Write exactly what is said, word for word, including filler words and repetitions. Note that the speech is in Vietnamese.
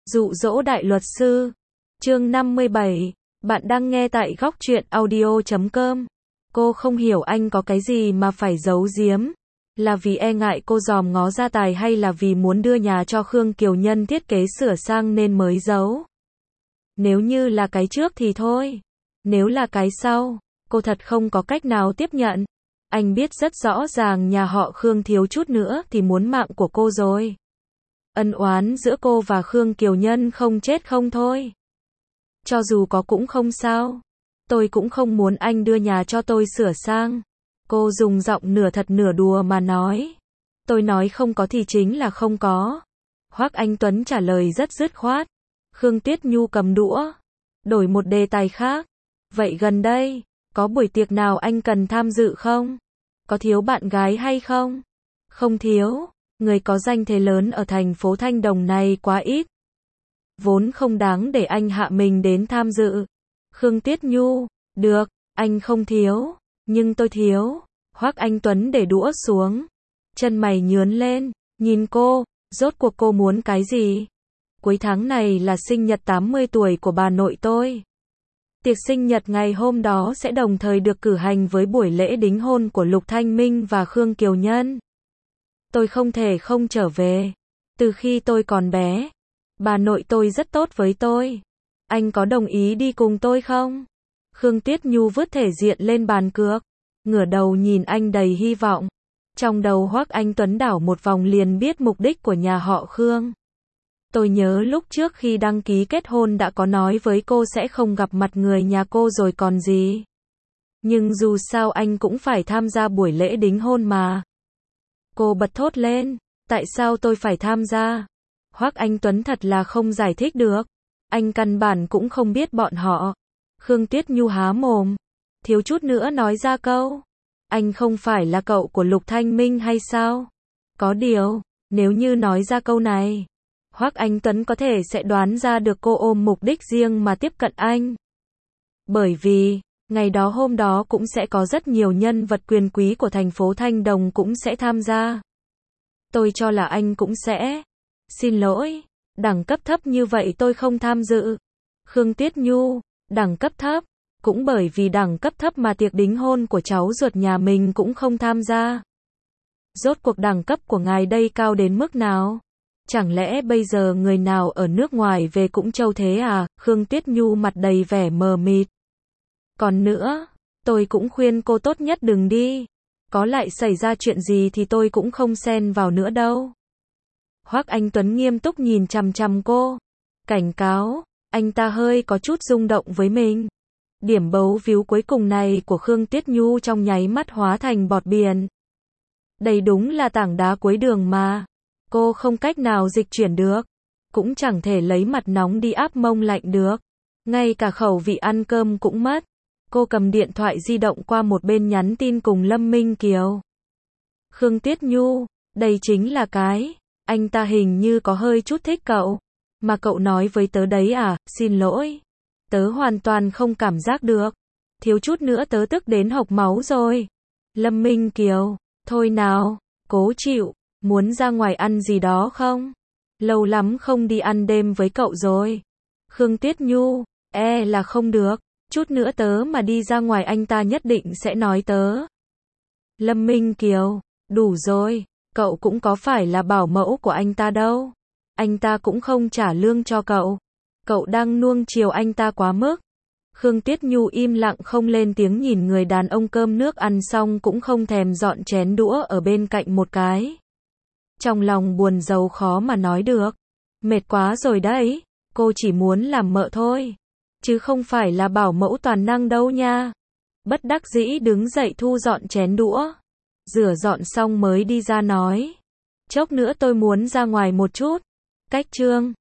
Dụ dỗ đại luật sư. Chương năm mươi bảy. Bạn đang nghe tại góc truyện audio chấm com. Cô không hiểu anh có cái gì mà phải giấu giếm. Là vì e ngại cô dòm ngó gia tài hay là vì muốn đưa nhà cho Khương Kiều Nhân thiết kế sửa sang nên mới giấu? Nếu như là cái trước thì thôi. Nếu là cái sau, cô thật không có cách nào tiếp nhận. Anh biết rất rõ ràng nhà họ Khương thiếu chút nữa thì muốn mạng của cô rồi. Ân oán giữa cô và Khương Kiều Nhân không chết không thôi. Cho dù có cũng không sao. Tôi cũng không muốn anh đưa nhà cho tôi sửa sang. Cô dùng giọng nửa thật nửa đùa mà nói. Tôi nói không có thì chính là không có. Hoắc Anh Tuấn trả lời rất dứt khoát. Khương Tuyết Nhu cầm đũa. Đổi một đề tài khác. Vậy gần đây, có buổi tiệc nào anh cần tham dự không? Có thiếu bạn gái hay không? Không thiếu. Người có danh thế lớn ở thành phố Thanh Đồng này quá ít. Vốn không đáng để anh hạ mình đến tham dự. Khương Tuyết Nhu, được, anh không thiếu, nhưng tôi thiếu. Hoắc Anh Tuấn để đũa xuống. Chân mày nhướng lên, nhìn cô, rốt cuộc cô muốn cái gì? Cuối tháng này là sinh nhật tám mươi tuổi của bà nội tôi. Tiệc sinh nhật ngày hôm đó sẽ đồng thời được cử hành với buổi lễ đính hôn của Lục Thanh Minh và Khương Kiều Nhân. Tôi không thể không trở về. Từ khi tôi còn bé, bà nội tôi rất tốt với tôi. Anh có đồng ý đi cùng tôi không? Khương Tuyết Nhu vứt thể diện lên bàn cược, ngửa đầu nhìn anh đầy hy vọng. Trong đầu Hoắc Anh Tuấn đảo một vòng liền biết mục đích của nhà họ Khương. Tôi nhớ lúc trước khi đăng ký kết hôn đã có nói với cô sẽ không gặp mặt người nhà cô rồi còn gì. Nhưng dù sao anh cũng phải tham gia buổi lễ đính hôn mà. Cô bật thốt lên, tại sao tôi phải tham gia? Hoắc Anh Tuấn thật là không giải thích được. Anh căn bản cũng không biết bọn họ. Khương Tuyết Nhu há mồm, thiếu chút nữa nói ra câu. Anh không phải là cậu của Lục Thanh Minh hay sao? Có điều, nếu như nói ra câu này, Hoắc Anh Tuấn có thể sẽ đoán ra được cô ôm mục đích riêng mà tiếp cận anh. Bởi vì, ngày đó hôm đó cũng sẽ có rất nhiều nhân vật quyền quý của thành phố Thanh Đồng cũng sẽ tham gia. Tôi cho là anh cũng sẽ. Xin lỗi, đẳng cấp thấp như vậy tôi không tham dự. Khương Tuyết Nhu, đẳng cấp thấp, cũng bởi vì đẳng cấp thấp mà tiệc đính hôn của cháu ruột nhà mình cũng không tham gia. Rốt cuộc đẳng cấp của ngài đây cao đến mức nào? Chẳng lẽ bây giờ người nào ở nước ngoài về cũng trâu thế à? Khương Tuyết Nhu mặt đầy vẻ mờ mịt. Còn nữa, tôi cũng khuyên cô tốt nhất đừng đi. Có lại xảy ra chuyện gì thì tôi cũng không xen vào nữa đâu. Hoắc Anh Tuấn nghiêm túc nhìn chằm chằm cô. Cảnh cáo, anh ta hơi có chút rung động với mình. Điểm bấu víu cuối cùng này của Khương Tuyết Nhu trong nháy mắt hóa thành bọt biển. Đây đúng là tảng đá cuối đường mà. Cô không cách nào dịch chuyển được. Cũng chẳng thể lấy mặt nóng đi áp mông lạnh được. Ngay cả khẩu vị ăn cơm cũng mất. Cô cầm điện thoại di động qua một bên nhắn tin cùng Lâm Minh Kiều. Khương Tuyết Nhu, đây chính là cái. Anh ta hình như có hơi chút thích cậu. Mà cậu nói với tớ đấy à? Xin lỗi. Tớ hoàn toàn không cảm giác được. Thiếu chút nữa tớ tức đến hộc máu rồi. Lâm Minh Kiều, thôi nào, cố chịu. Muốn ra ngoài ăn gì đó không? Lâu lắm không đi ăn đêm với cậu rồi. Khương Tuyết Nhu, e là không được. Chút nữa tớ mà đi ra ngoài anh ta nhất định sẽ nói tớ. Lâm Minh Kiều, đủ rồi. Cậu cũng có phải là bảo mẫu của anh ta đâu. Anh ta cũng không trả lương cho cậu. Cậu đang nuông chiều anh ta quá mức. Khương Tuyết Nhu im lặng không lên tiếng nhìn người đàn ông cơm nước ăn xong cũng không thèm dọn chén đũa ở bên cạnh một cái. Trong lòng buồn rầu khó mà nói được. Mệt quá rồi đấy. Cô chỉ muốn làm mợ thôi. Chứ không phải là bảo mẫu toàn năng đâu nha. Bất đắc dĩ đứng dậy thu dọn chén đũa. Rửa dọn xong mới đi ra nói. Chốc nữa tôi muốn ra ngoài một chút. Cách chương.